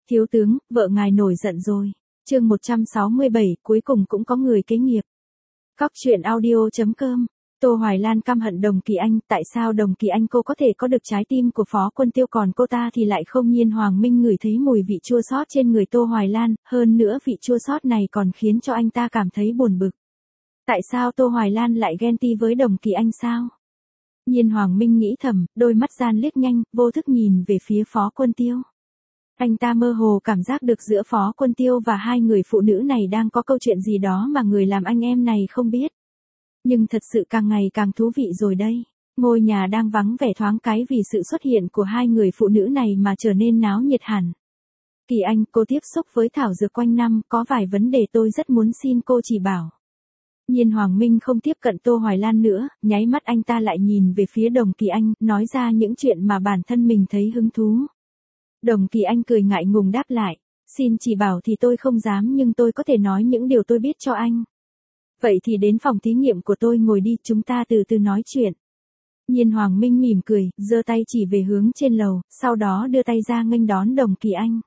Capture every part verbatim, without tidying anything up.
Thiếu tướng, vợ ngài nổi giận rồi. Chương một trăm sáu mươi bảy, cuối cùng cũng có người kế nghiệp. Cóc truyện audio chấm com. Tô Hoài Lan căm hận Đồng Kỳ Anh, tại sao Đồng Kỳ Anh cô có thể có được trái tim của Phó Quân Tiêu còn cô ta thì lại không? Nhiên Hoàng Minh ngửi thấy mùi vị chua xót trên người Tô Hoài Lan, hơn nữa vị chua xót này còn khiến cho anh ta cảm thấy buồn bực. Tại sao Tô Hoài Lan lại ghen ti với Đồng Kỳ Anh sao? Nhiên Hoàng Minh nghĩ thầm, đôi mắt gian liếc nhanh, vô thức nhìn về phía Phó Quân Tiêu. Anh ta mơ hồ cảm giác được giữa Phó Quân Tiêu và hai người phụ nữ này đang có câu chuyện gì đó mà người làm anh em này không biết. Nhưng thật sự càng ngày càng thú vị rồi đây. Ngôi nhà đang vắng vẻ thoáng cái vì sự xuất hiện của hai người phụ nữ này mà trở nên náo nhiệt hẳn. Kỳ Anh, cô tiếp xúc với thảo dược quanh năm, có vài vấn đề tôi rất muốn xin cô chỉ bảo. Nhiên Hoàng Minh không tiếp cận Tô Hoài Lan nữa, nháy mắt anh ta lại nhìn về phía Đồng Kỳ Anh, nói ra những chuyện mà bản thân mình thấy hứng thú. Đồng Kỳ Anh cười ngại ngùng đáp lại, xin chỉ bảo thì tôi không dám nhưng tôi có thể nói những điều tôi biết cho anh. Vậy thì đến phòng thí nghiệm của tôi ngồi đi, chúng ta từ từ nói chuyện. Nhiên Hoàng Minh mỉm cười, giơ tay chỉ về hướng trên lầu, sau đó đưa tay ra nghênh đón Đồng Kỳ Anh.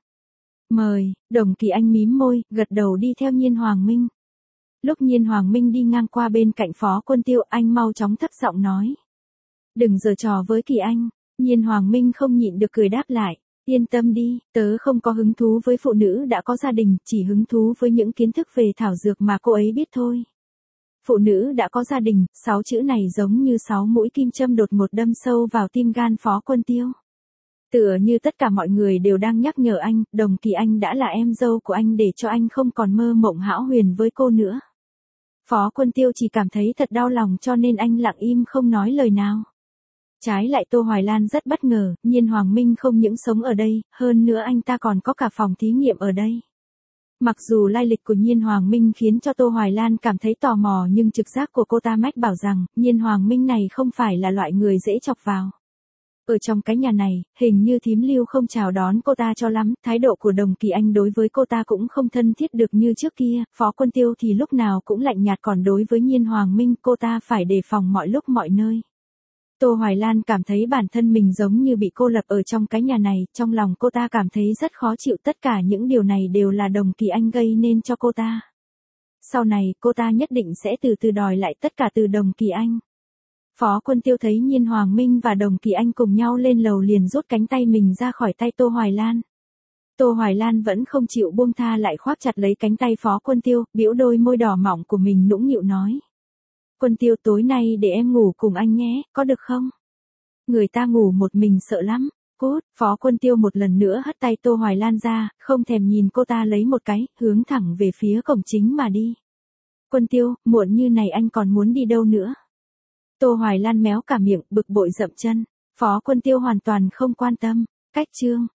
Mời. Đồng Kỳ Anh mím môi, gật đầu đi theo Nhiên Hoàng Minh. Lúc Nhiên Hoàng Minh đi ngang qua bên cạnh Phó Quân Tiêu, anh mau chóng thấp giọng nói. Đừng giở trò với Kỳ Anh. Nhiên Hoàng Minh không nhịn được cười đáp lại. Yên tâm đi, tớ không có hứng thú với phụ nữ đã có gia đình, chỉ hứng thú với những kiến thức về thảo dược mà cô ấy biết thôi. Phụ nữ đã có gia đình, sáu chữ này giống như sáu mũi kim châm đột ngột đâm sâu vào tim gan Phó Quân Tiêu. Tựa như tất cả mọi người đều đang nhắc nhở anh, Đồng Kỳ Anh đã là em dâu của anh để cho anh không còn mơ mộng hão huyền với cô nữa. Phó Quân Tiêu chỉ cảm thấy thật đau lòng cho nên anh lặng im không nói lời nào. Trái lại Tô Hoài Lan rất bất ngờ, Nhiên Hoàng Minh không những sống ở đây, hơn nữa anh ta còn có cả phòng thí nghiệm ở đây. Mặc dù lai lịch của Nhiên Hoàng Minh khiến cho Tô Hoài Lan cảm thấy tò mò nhưng trực giác của cô ta mách bảo rằng, Nhiên Hoàng Minh này không phải là loại người dễ chọc vào. Ở trong cái nhà này, hình như thím Lưu không chào đón cô ta cho lắm, thái độ của Đồng Kỳ Anh đối với cô ta cũng không thân thiết được như trước kia, Phó Quân Tiêu thì lúc nào cũng lạnh nhạt còn đối với Nhiên Hoàng Minh cô ta phải đề phòng mọi lúc mọi nơi. Tô Hoài Lan cảm thấy bản thân mình giống như bị cô lập ở trong cái nhà này, trong lòng cô ta cảm thấy rất khó chịu, tất cả những điều này đều là Đồng Kỳ Anh gây nên cho cô ta. Sau này, cô ta nhất định sẽ từ từ đòi lại tất cả từ Đồng Kỳ Anh. Phó Quân Tiêu thấy Nhiên Hoàng Minh và Đồng Kỳ Anh cùng nhau lên lầu liền rút cánh tay mình ra khỏi tay Tô Hoài Lan. Tô Hoài Lan vẫn không chịu buông tha lại khoác chặt lấy cánh tay Phó Quân Tiêu, bĩu đôi môi đỏ mọng của mình nũng nịu nói. Quân Tiêu tối nay để em ngủ cùng anh nhé, có được không? Người ta ngủ một mình sợ lắm. Cút, Phó Quân Tiêu một lần nữa hất tay Tô Hoài Lan ra, không thèm nhìn cô ta lấy một cái, hướng thẳng về phía cổng chính mà đi. Quân Tiêu, muộn như này anh còn muốn đi đâu nữa? Tô Hoài Lan méo cả miệng, bực bội dậm chân. Phó Quân Tiêu hoàn toàn không quan tâm. Cách chương.